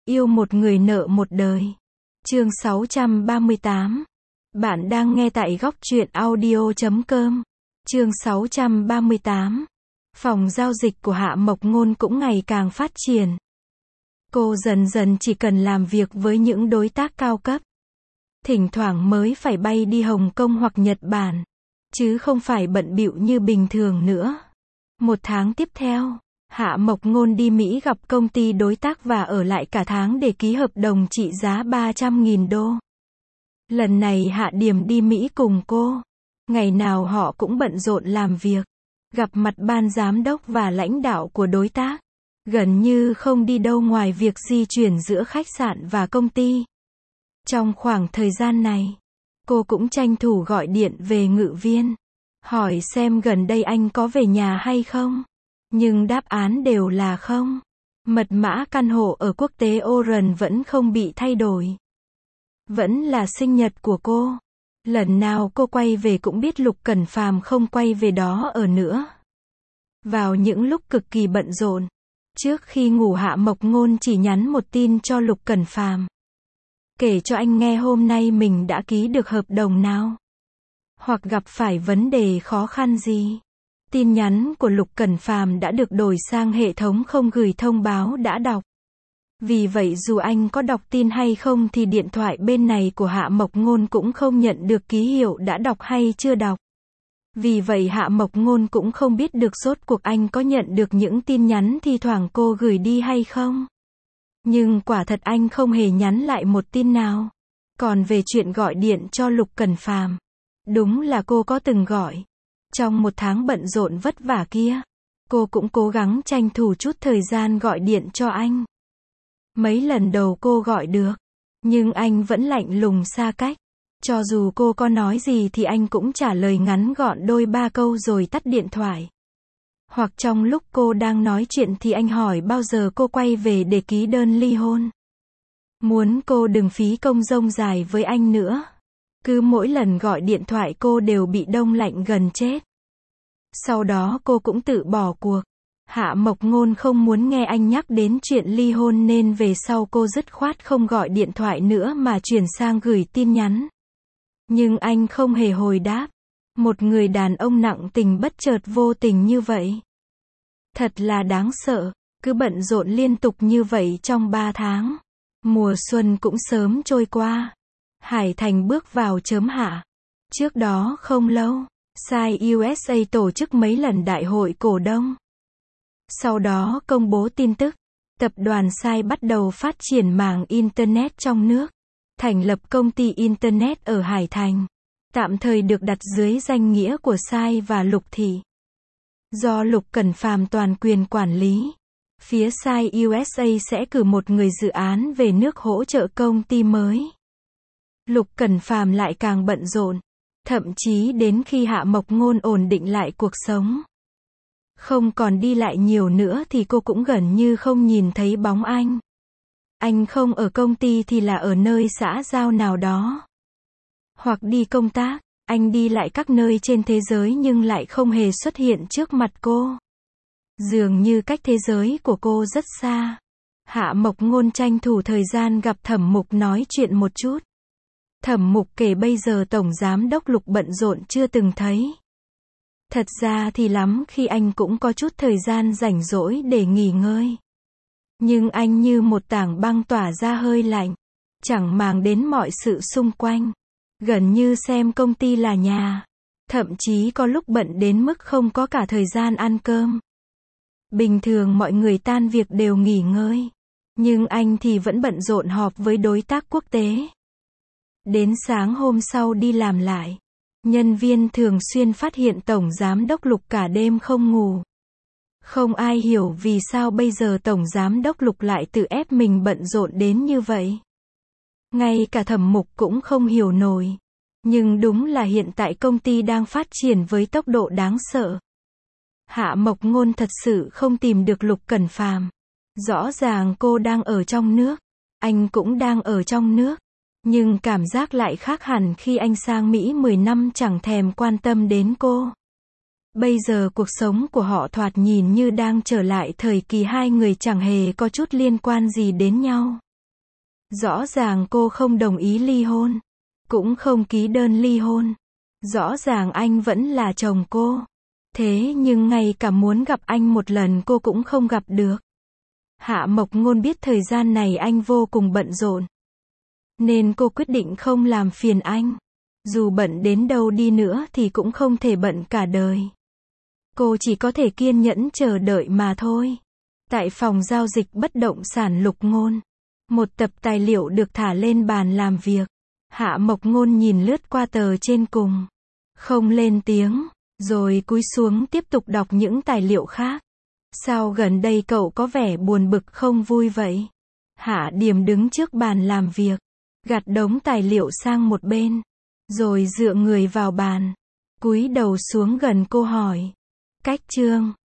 Yêu một người nợ một đời. Chương 638. Bạn đang nghe tại góc truyện audio.com. Chương 638. Phòng giao dịch của Hạ Mộc Ngôn cũng ngày càng phát triển. Cô dần dần chỉ cần làm việc với những đối tác cao cấp. Thỉnh thoảng mới phải bay đi Hồng Kông hoặc Nhật Bản, chứ không phải bận bịu như bình thường nữa. Một tháng tiếp theo, Hạ Mộc Ngôn đi Mỹ gặp công ty đối tác và ở lại cả tháng để ký hợp đồng trị giá 300.000 đô. Lần này Hạ Điểm đi Mỹ cùng cô. Ngày nào họ cũng bận rộn làm việc, gặp mặt ban giám đốc và lãnh đạo của đối tác. Gần như không đi đâu ngoài việc di chuyển giữa khách sạn và công ty. Trong khoảng thời gian này, cô cũng tranh thủ gọi điện về Ngự Viên, hỏi xem gần đây anh có về nhà hay không. Nhưng đáp án đều là không. Mật mã căn hộ ở quốc tế Oran vẫn không bị thay đổi. Vẫn là sinh nhật của cô. Lần nào cô quay về cũng biết Lục Cẩn Phàm không quay về đó ở nữa. Vào những lúc cực kỳ bận rộn, trước khi ngủ Hạ Mộc Ngôn chỉ nhắn một tin cho Lục Cẩn Phàm. Kể cho anh nghe hôm nay mình đã ký được hợp đồng nào. Hoặc gặp phải vấn đề khó khăn gì. Tin nhắn của Lục Cẩn Phàm đã được đổi sang hệ thống không gửi thông báo đã đọc. Vì vậy dù anh có đọc tin hay không thì điện thoại bên này của Hạ Mộc Ngôn cũng không nhận được ký hiệu đã đọc hay chưa đọc. Vì vậy Hạ Mộc Ngôn cũng không biết được rốt cuộc anh có nhận được những tin nhắn thi thoảng cô gửi đi hay không. Nhưng quả thật anh không hề nhắn lại một tin nào. Còn về chuyện gọi điện cho Lục Cẩn Phàm, đúng là cô có từng gọi. Trong một tháng bận rộn vất vả kia, cô cũng cố gắng tranh thủ chút thời gian gọi điện cho anh. Mấy lần đầu cô gọi được, nhưng anh vẫn lạnh lùng xa cách. Cho dù cô có nói gì thì anh cũng trả lời ngắn gọn đôi ba câu rồi tắt điện thoại. Hoặc trong lúc cô đang nói chuyện thì anh hỏi bao giờ cô quay về để ký đơn ly hôn. Muốn cô đừng phí công dông dài với anh nữa. Cứ mỗi lần gọi điện thoại cô đều bị đông lạnh gần chết. Sau đó cô cũng tự bỏ cuộc. Hạ Mộc Ngôn không muốn nghe anh nhắc đến chuyện ly hôn nên về sau cô dứt khoát không gọi điện thoại nữa mà chuyển sang gửi tin nhắn. Nhưng anh không hề hồi đáp. Một người đàn ông nặng tình bất chợt vô tình như vậy. Thật là đáng sợ, cứ bận rộn liên tục như vậy trong 3 tháng. Mùa xuân cũng sớm trôi qua. Hải Thành bước vào chớm hạ. Trước đó không lâu, Sai USA tổ chức mấy lần đại hội cổ đông. Sau đó công bố tin tức, tập đoàn Sai bắt đầu phát triển mảng Internet trong nước. Thành lập công ty Internet ở Hải Thành. Tạm thời được đặt dưới danh nghĩa của Sai và Lục Thị. Do Lục Cẩn Phàm toàn quyền quản lý. Phía Sai USA sẽ cử một người dự án về nước hỗ trợ công ty mới. Lục Cẩn Phàm lại càng bận rộn. Thậm chí đến khi Hạ Mộc Ngôn ổn định lại cuộc sống, không còn đi lại nhiều nữa thì cô cũng gần như không nhìn thấy bóng anh. Anh không ở công ty thì là ở nơi xã giao nào đó. Hoặc đi công tác, anh đi lại các nơi trên thế giới nhưng lại không hề xuất hiện trước mặt cô. Dường như cách thế giới của cô rất xa. Hạ Mộc Ngôn tranh thủ thời gian gặp Thẩm Mục nói chuyện một chút. Thẩm Mục kể bây giờ Tổng Giám đốc Lục bận rộn chưa từng thấy. Thật ra thì lắm khi anh cũng có chút thời gian rảnh rỗi để nghỉ ngơi. Nhưng anh như một tảng băng tỏa ra hơi lạnh. Chẳng màng đến mọi sự xung quanh. Gần như xem công ty là nhà. Thậm chí có lúc bận đến mức không có cả thời gian ăn cơm. Bình thường mọi người tan việc đều nghỉ ngơi. Nhưng anh thì vẫn bận rộn họp với đối tác quốc tế. Đến sáng hôm sau đi làm lại. Nhân viên thường xuyên phát hiện Tổng Giám đốc Lục cả đêm không ngủ. Không ai hiểu vì sao bây giờ Tổng Giám đốc Lục lại tự ép mình bận rộn đến như vậy. Ngay cả Thẩm Mục cũng không hiểu nổi. Nhưng đúng là hiện tại công ty đang phát triển với tốc độ đáng sợ. Hạ Mộc Ngôn thật sự không tìm được Lục Cẩn Phàm. Rõ ràng cô đang ở trong nước. Anh cũng đang ở trong nước. Nhưng cảm giác lại khác hẳn khi anh sang Mỹ 10 năm chẳng thèm quan tâm đến cô. Bây giờ cuộc sống của họ thoạt nhìn như đang trở lại thời kỳ hai người chẳng hề có chút liên quan gì đến nhau. Rõ ràng cô không đồng ý ly hôn, cũng không ký đơn ly hôn. Rõ ràng anh vẫn là chồng cô. Thế nhưng ngay cả muốn gặp anh một lần cô cũng không gặp được. Hạ Mộc Ngôn biết thời gian này anh vô cùng bận rộn, nên cô quyết định không làm phiền anh. Dù bận đến đâu đi nữa thì cũng không thể bận cả đời. Cô chỉ có thể kiên nhẫn chờ đợi mà thôi. Tại phòng giao dịch bất động sản Lục Ngôn, một tập tài liệu được thả lên bàn làm việc. Hạ Mộc Ngôn nhìn lướt qua tờ trên cùng, không lên tiếng, rồi cúi xuống tiếp tục đọc những tài liệu khác. Sao gần đây cậu có vẻ buồn bực không vui vậy? Hạ Điềm đứng trước bàn làm việc, gạt đống tài liệu sang một bên, rồi dựa người vào bàn, cúi đầu xuống gần cô hỏi. Cách Trương,